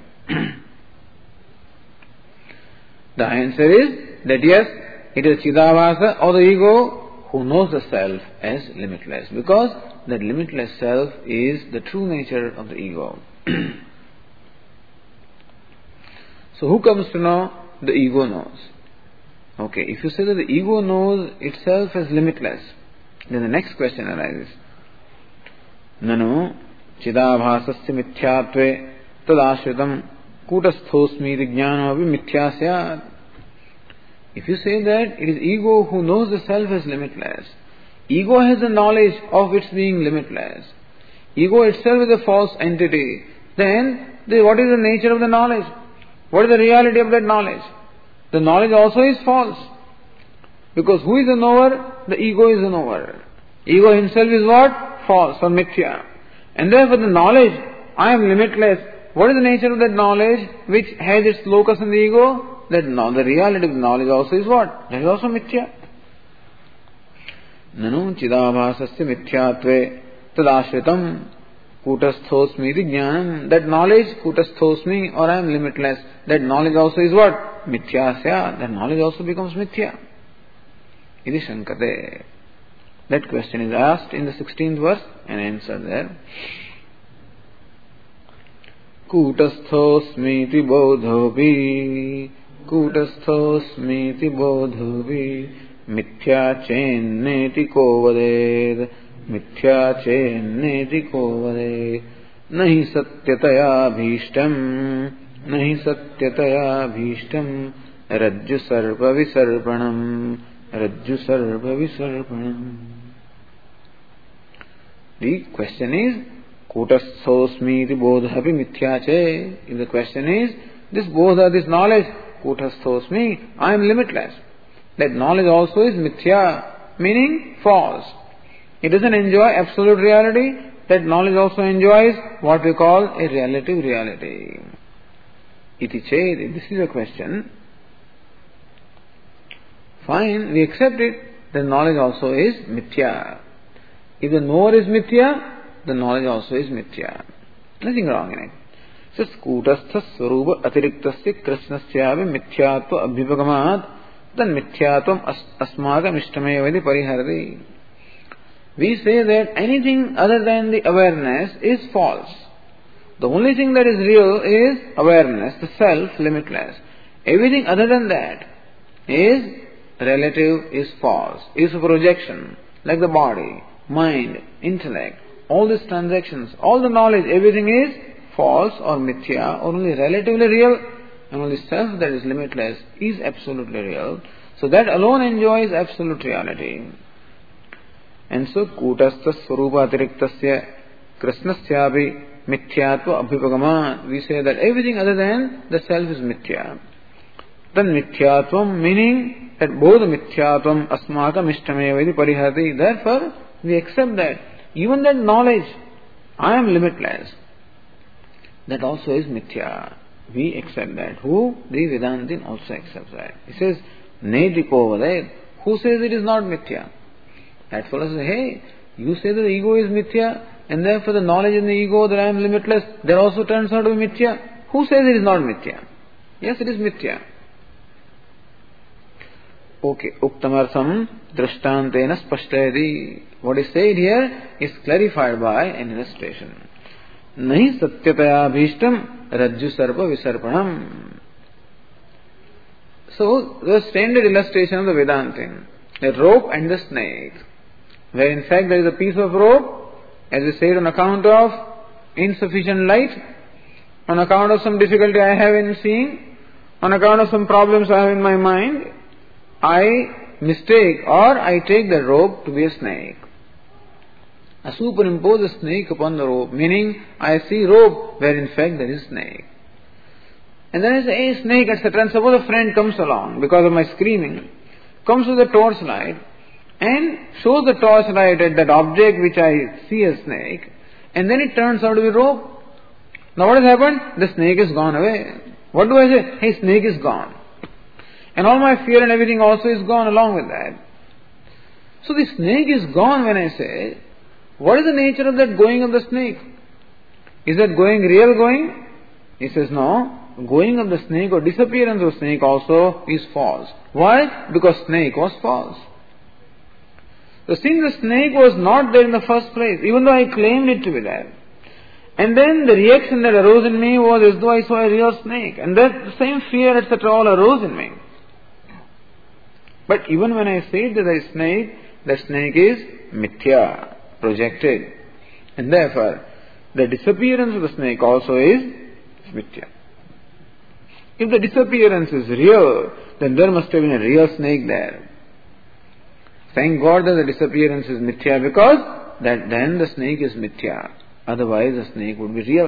The answer is that yes, it is Chidabhasa, or the ego, who knows the self as limitless, because that limitless self is the true nature of the ego. So who comes to know? The ego knows. Okay, if you say that the ego knows itself as limitless, then the next question arises. Nanu Chidabhasasya mithyatve tadashritam kutasthosmi jnanavi mithya syat. If you say that it is ego who knows the self as limitless, ego has the knowledge of its being limitless, ego itself is a false entity, then the, what is the nature of the knowledge? What is the reality of that knowledge? The knowledge also is false. Because who is the knower? The ego is the knower. Ego himself is what? False or mithya. And therefore the knowledge, I am limitless, what is the nature of that knowledge which has its locus in the ego? That no, the reality of the knowledge also is what? That is also mithya. Nanu chidabhasasya mithyatve tadashritam kutasthosmi iti jnanam. That knowledge, kutasthosmi, or I am limitless, that knowledge also is what? Mithyasya. That knowledge also becomes mithya. Iti shankate. That question is asked in the sixteenth verse and answered there. Kutasthosmiti bodhovi Kutasthosmiti bodhovi Mithya chenneti kovaded Mithya chenneti kovaded Nahi satyataya bhishtam Nahi satyataya bhishtam Rajju sarva visarpanam Rajju sarva visarpanam. The question is Kutasthosmi iti bodhapi mithyache. If the question is, this bodha, this knowledge, kutasthosmi, I am limitless. That knowledge also is mithya, meaning false. It doesn't enjoy absolute reality. That knowledge also enjoys what we call a relative reality. Iti ched, if this is a question, fine, we accept it. The knowledge also is mithya. If the knower is mithya, the knowledge also is mithya. Nothing wrong in it. Says kutastha swarupa atiriktasya krishnasyavi mithyatva abhivagamat then mithyatvam asmakam ishtamevadi pariharati. We say that anything other than the awareness is false. The only thing that is real is awareness, the self, limitless. Everything other than that is relative, is false, is a projection, like the body, mind, intellect, all these transactions, all the knowledge, everything is false or mithya, or only relatively real, and only self that is limitless is absolutely real. So that alone enjoys absolute reality. And so, kutastha swarupa atiriktasya krishnasyapi mithyatva abhipagamat. We say that everything other than the self is mithya. Then mithyatvam, meaning that both mithyatvam asmakam ishtameva iti parihati. Therefore, we accept that even that knowledge, I am limitless, that also is mithya. We accept that. Who? The Vedantin also accepts that. He says, Nediko vadet. Who says it is not mithya? That fellow says, hey, you say that the ego is mithya, and therefore the knowledge in the ego that I am limitless, that also turns out to be mithya. Who says it is not mithya? Yes, it is mithya. Okay, uktamartham drishtantena spashtayati. What is said here is clarified by an illustration. Nahi satyataya bhishtam rajju sarpa visarpanam. So, the standard illustration of the Vedantin, the rope and the snake, where in fact there is a piece of rope, as we said, on account of insufficient light, on account of some difficulty I have in seeing, on account of some problems I have in my mind, I mistake or I take the rope to be a snake. I superimpose a snake upon the rope, meaning I see rope where in fact there is snake. And then I say, hey, snake, et cetera. And suppose a friend comes along because of my screaming, comes with a torchlight and shows the torchlight at that object which I see as snake, and then it turns out to be rope. Now what has happened? The snake is gone away. What do I say? Hey, snake is gone. And all my fear and everything also is gone along with that. So the snake is gone when I say, what is the nature of that going of the snake? Is that going real going? He says, no. Going of the snake or disappearance of snake also is false. Why? Because snake was false. So since the snake was not there in the first place, even though I claimed it to be there, and then the reaction that arose in me was as though I saw a real snake, and that the same fear, et cetera, all arose in me. But even when I say that there is snake, the snake is mithya, projected. And therefore, the disappearance of the snake also is mithya. If the disappearance is real, then there must have been a real snake there. Thank God that the disappearance is mithya, because that then the snake is mithya. Otherwise the snake would be real.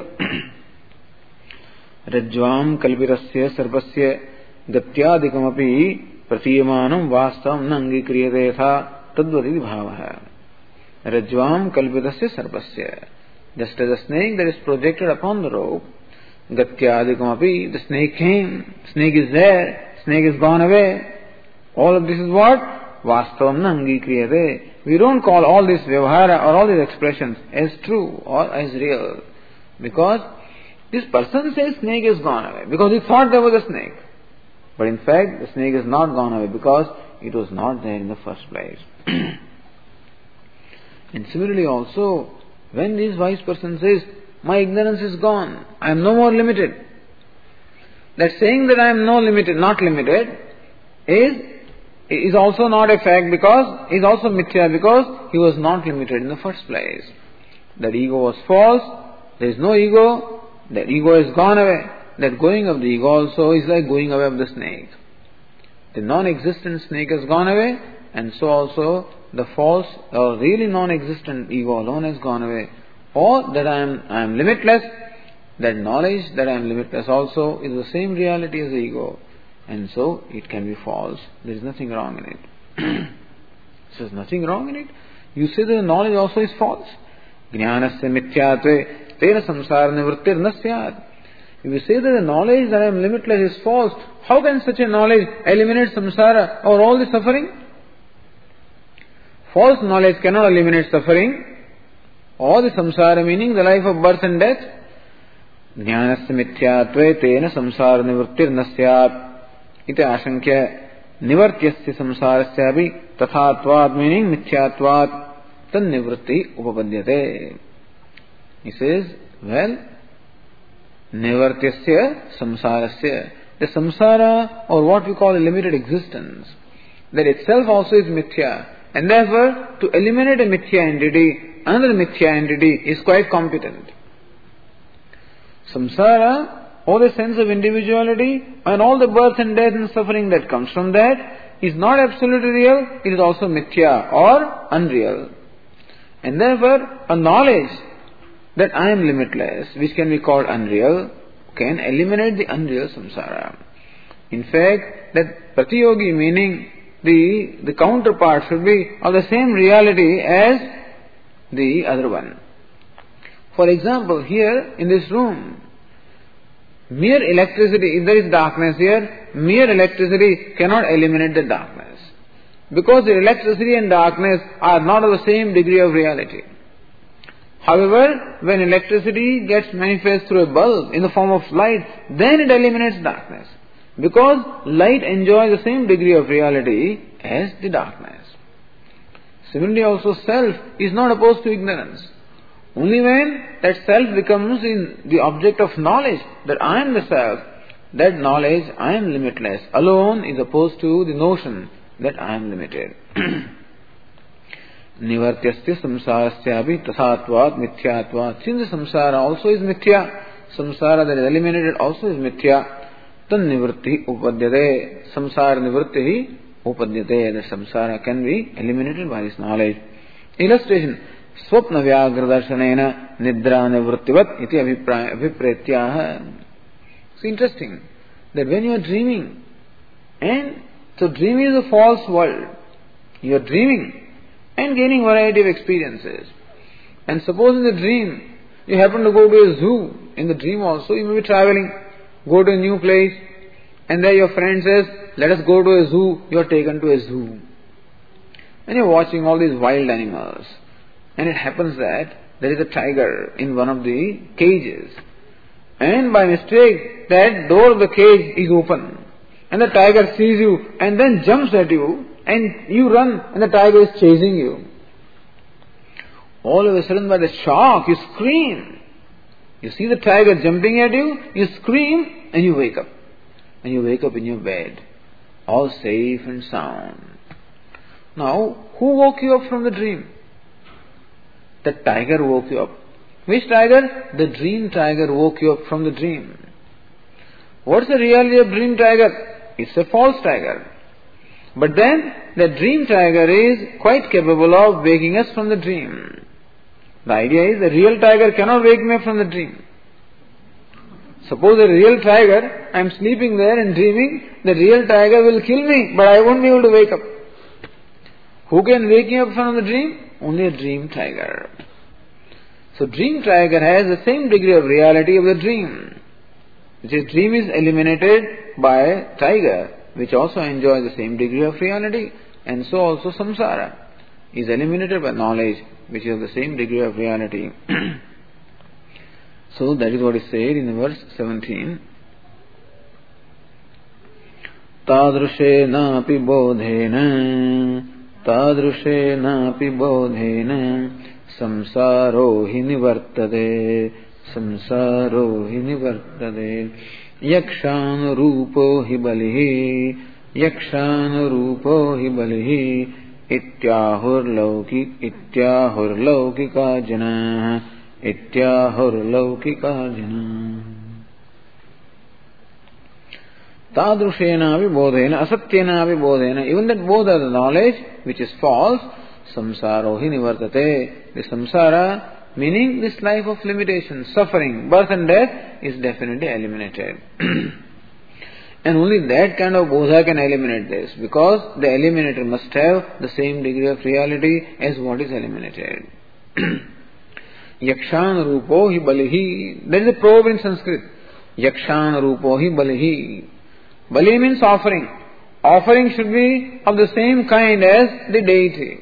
Rajvam kalpirasya sarvasya gatyadikamapi pratiyamanam vastavam nangi kriyate tha tadvati bhavaha. Rajvam kalpitasya sarvasya. Just as a snake that is projected upon the rope, gatyadikamapi, the snake came, snake is there, snake is gone away. All of this is what? Vastavam nangi kriyate. We don't call all this vyavahara or all these expressions as true or as real. Because this person says snake is gone away because he thought there was a snake. But in fact, the snake is not gone away because it was not there in the first place. And similarly also, when this wise person says, my ignorance is gone, I am no more limited, that saying that I am no limited, not limited, is is also not a fact, because is also mithya, because he was not limited in the first place. That ego was false, there is no ego, that ego is gone away. That going of the ego also is like going away of the snake. The non-existent snake has gone away, and so also the false or really non-existent ego alone has gone away. Or that I am I am limitless, that knowledge that I am limitless also is the same reality as the ego. And so it can be false. There is nothing wrong in it. So there is nothing wrong in it. You say that the knowledge also is false. Jnanasya mithyatve tena samsara nivrittir na syat. If you say that the knowledge that I am limitless is false, how can such a knowledge eliminate samsara or all the suffering? False knowledge cannot eliminate suffering or the samsara, meaning the life of birth and death. Jnanasya mithyatve tena samsara nivrittir na syat. Iti ashankya nivartyasya samsarasya abhi tathatvat, meaning mithyatvat tan nivritti upapadyate. He says, well, Nivartyasya samsarasya. The samsara, or what we call a limited existence, that itself also is mithya. And therefore, to eliminate a mithya entity, another mithya entity is quite competent. Samsara, all the sense of individuality and all the birth and death and suffering that comes from that is not absolutely real, it is also mithya or unreal. And therefore, a knowledge that I am limitless, which can be called unreal, can eliminate the unreal samsara. In fact, that pratiyogi, meaning the, the counterpart, should be of the same reality as the other one. For example, here in this room, mere electricity, if there is darkness here, mere electricity cannot eliminate the darkness. Because the electricity and darkness are not of the same degree of reality. However, when electricity gets manifest through a bulb in the form of light, then it eliminates darkness. Because light enjoys the same degree of reality as the darkness. Similarly also self is not opposed to ignorance. Only when that self becomes in the object of knowledge, that I am the self, that knowledge, I am limitless, alone is opposed to the notion that I am limited. Nivartyasya samsarasyapi tasatvat mithyatvat. Since the samsara also is mithya, samsara that is eliminated also is mithya, tan nivritti upadyate. Samsara nivritti upadyate. The samsara can be eliminated by this knowledge. Illustration. Swapna vyagradarshanena nidra nivrittivat iti abhipretyaha. It's interesting that when you are dreaming, and so dreaming is a false world. You are dreaming and gaining variety of experiences. And suppose in the dream, you happen to go to a zoo. In the dream also, you may be traveling, go to a new place, and there your friend says, let us go to a zoo. You are taken to a zoo. And you are watching all these wild animals. And it happens that there is a tiger in one of the cages. And by mistake, that door of the cage is open. And the tiger sees you and then jumps at you. And you run and the tiger is chasing you. All of a sudden by the shock, you scream. You see the tiger jumping at you, you scream and you wake up. And you wake up in your bed, all safe and sound. Now, who woke you up from the dream? The tiger woke you up. Which tiger? The dream tiger woke you up from the dream. What's the reality of dream tiger? It's a false tiger. But then, the dream tiger is quite capable of waking us from the dream. The idea is the real tiger cannot wake me up from the dream. Suppose a real tiger, I am sleeping there and dreaming, the real tiger will kill me, but I won't be able to wake up. Who can wake me up from the dream? Only a dream tiger. So dream tiger has the same degree of reality of the dream. Which is, dream is eliminated by tiger, which also enjoys the same degree of reality, and so also samsara is eliminated by knowledge, which is of the same degree of reality. So that is what is said in verse seventeen. Tadrushena bodhena tadrushena bodhena samsaro hi nivartade samsaro hi nivartade yakshan rupo hi balihi yakshan rupo hi balihi ityahur laukik ityahur laukika jana ityahur laukika jana. Tadrushena vibodhena asatyena vibodhena. Even that both are the knowledge which is false. Samsaro hi nivartate. The samsara, meaning this life of limitation, suffering, birth and death, is definitely eliminated. And only that kind of bodha can eliminate this, because the eliminator must have the same degree of reality as what is eliminated. Yakshan rupo hi balihi. There is a proverb in Sanskrit. Yakshan rupo hi balihi. Bali means offering. Offering should be of the same kind as the deity.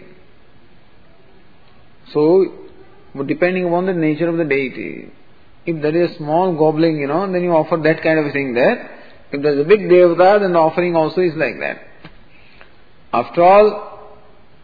So, depending upon the nature of the deity. If there is a small gobbling, you know, then you offer that kind of a thing there. If there is a big devata, then the offering also is like that. After all,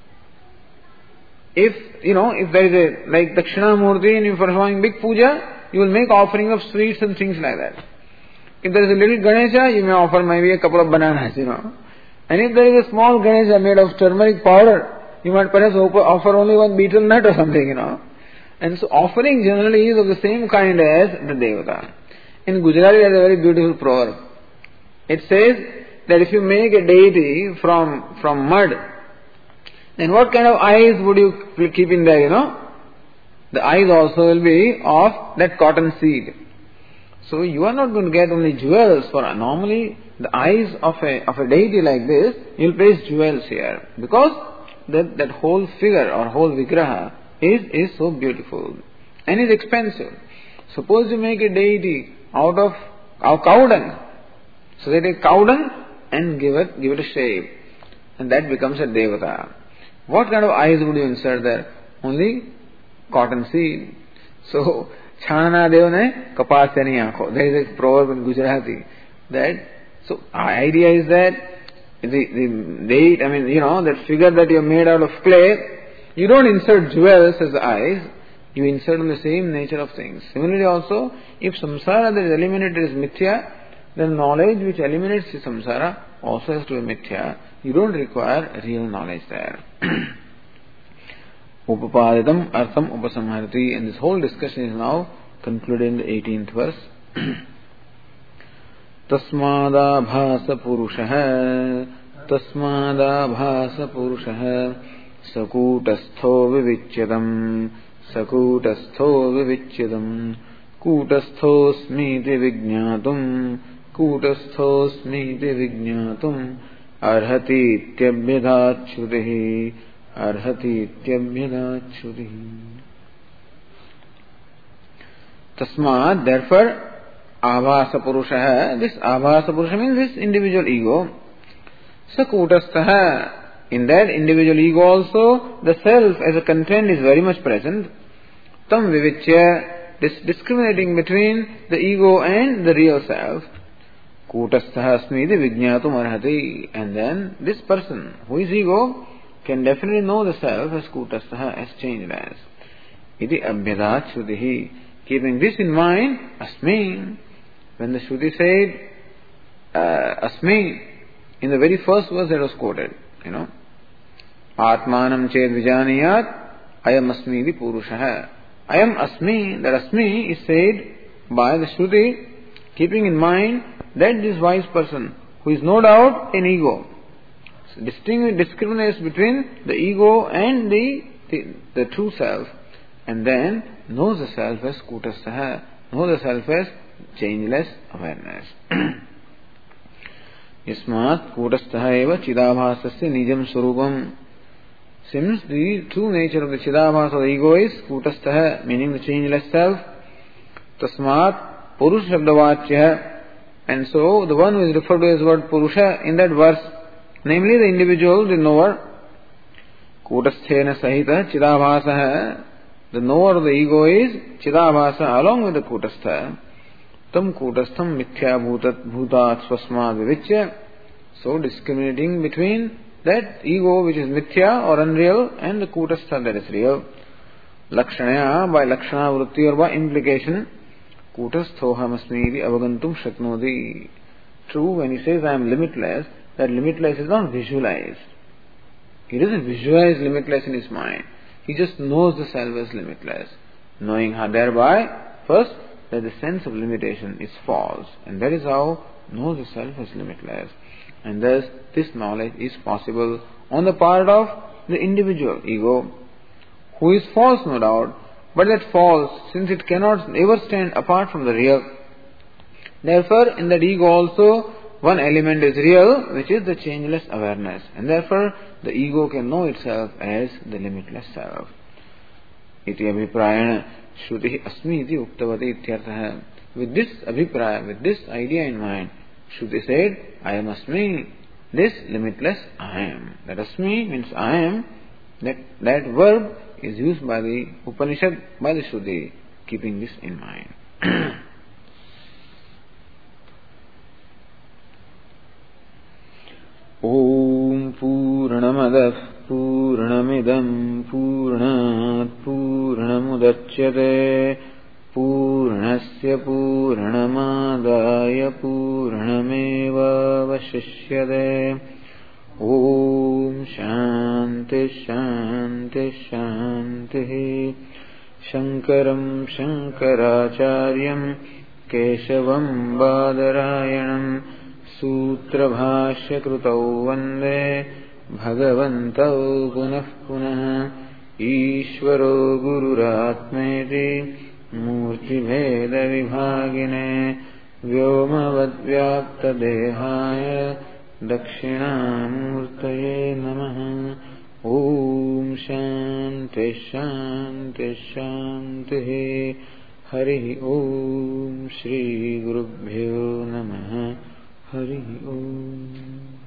if, you know, if there is a, like Dakshinamurti and you are performing big puja, you will make offering of sweets and things like that. If there is a little Ganesha, you may offer maybe a couple of bananas, you know. And if there is a small Ganesha made of turmeric powder, you might perhaps offer only one betel nut or something, you know. And so offering generally is of the same kind as the Devata. In Gujarati there is a very beautiful proverb. It says that if you make a deity from, from mud, then what kind of eyes would you keep in there, you know? The eyes also will be of that cotton seed. So you are not going to get only jewels. For normally the eyes of a of a deity like this, you will place jewels here. Because that, that whole figure or whole vigraha is, is so beautiful and is expensive. Suppose you make a deity out of, of cow dung. So they take cow dung and give it, give it a shape. And that becomes a devata. What kind of eyes would you insert there? Only cotton seed. So, Chhana devane kapasyani aankho. There is a proverb in Gujarati that, so our idea is that the, the date, I mean, you know, that figure that you have made out of clay, you don't insert jewels as the eyes, you insert in the same nature of things. Similarly also, if samsara that is eliminated is mithya, then knowledge which eliminates the samsara also has to be mithya. You don't require real knowledge there. Upapaditam artham upasamharati, and this whole discussion is now concluded in the eighteenth verse. Tasmada bhasa purushaha tasmada bhasa purushaha sakutastho vivichyadam sakutastho vivichyadam kutastho smiti vijñātum kutastho smiti vijñātum arhati ityabhyadāchyutihi arhati ityabhyadāchyutihi. Tasmad, therefore, Avasa Purushaha, this Avasa Purusha means this individual ego. Sakutastaha, in that individual ego also, the self as a content is very much present. Tam vivichya, this discriminating between the ego and the real self. Kutastaha smiti vijñātum arhati, and then this person who is ego can definitely know the self as Kutastaha, as changeless. Iti abhyadāchyutihi, keeping this in mind, asmi. When the Shruti said, uh, Asmi, in the very first verse that was quoted, you know, Atmanam ched vijaniyat, Ayam asmi di purushaha. Ayam asmi, that asmi is said by the Shruti, keeping in mind that this wise person, who is no doubt an ego, so discriminates between the ego and the, the, the true self, and then knows the self as Kutastaha, knows the self as changeless awareness. Yasmat Kutastaha eva chidabhasasya nijam surupam. Since the true nature of the chidabhasa of the ego is Kutastaha, meaning the changeless self, tasmat purush shabdavachya, and so the one who is referred to as word purusha in that verse, namely the individual, the knower, Kutasthena sahita chidabhasa, the knower of the ego is chidabhasa along with the Kutastha. Tam kutastham mithya bhutat bhutat swasmad vivichya. So discriminating between that ego which is mithya or unreal and the Kutastha that is real. Lakshanaya, by lakshana vritti or by implication, Kutasthoham asmiti avagantum shaknodi. True, when he says I am limitless, that limitless is not visualized. He doesn't visualize limitless in his mind. He just knows the self as limitless. Knowing how thereby, first, that the sense of limitation is false, and that is how knows the self as limitless. And thus, this knowledge is possible on the part of the individual ego, who is false no doubt, but that false, since it cannot ever stand apart from the real. Therefore, in that ego also, one element is real, which is the changeless awareness, and therefore, the ego can know itself as the limitless self. Iti abhiprayana Shruti asmi iti uktavati ityartha. With this abhipraya, with this idea in mind, Shruti said, I am asmi, this limitless I am. That asmi means I am. That, that verb is used by the Upanishad, by the Shruti, keeping this in mind. Om Purnamadah Purnamidam Purnat Purnamudachyate Purnasya पूर्णस्य पूर्णमादाय पूर्णमेवावशिष्यते। ॐ शान्ति शान्ति शान्तिः। शङ्करं शङ्कराचार्यं केशवं बादरायणं सूत्रभाष्यकृतौ वन्दे भगवन्तौ पुनः पुनः। ईश्वरो गुरुरात्मेति मूर्तिभेदविभागिने व्योमवद्व्याप्तदेहाय दक्षिणामूर्तये नमः। ॐ शान्ति शान्ति शान्तिः। हरिः ॐ श्रीगुरुभ्यो नमः। हरिः ॐ।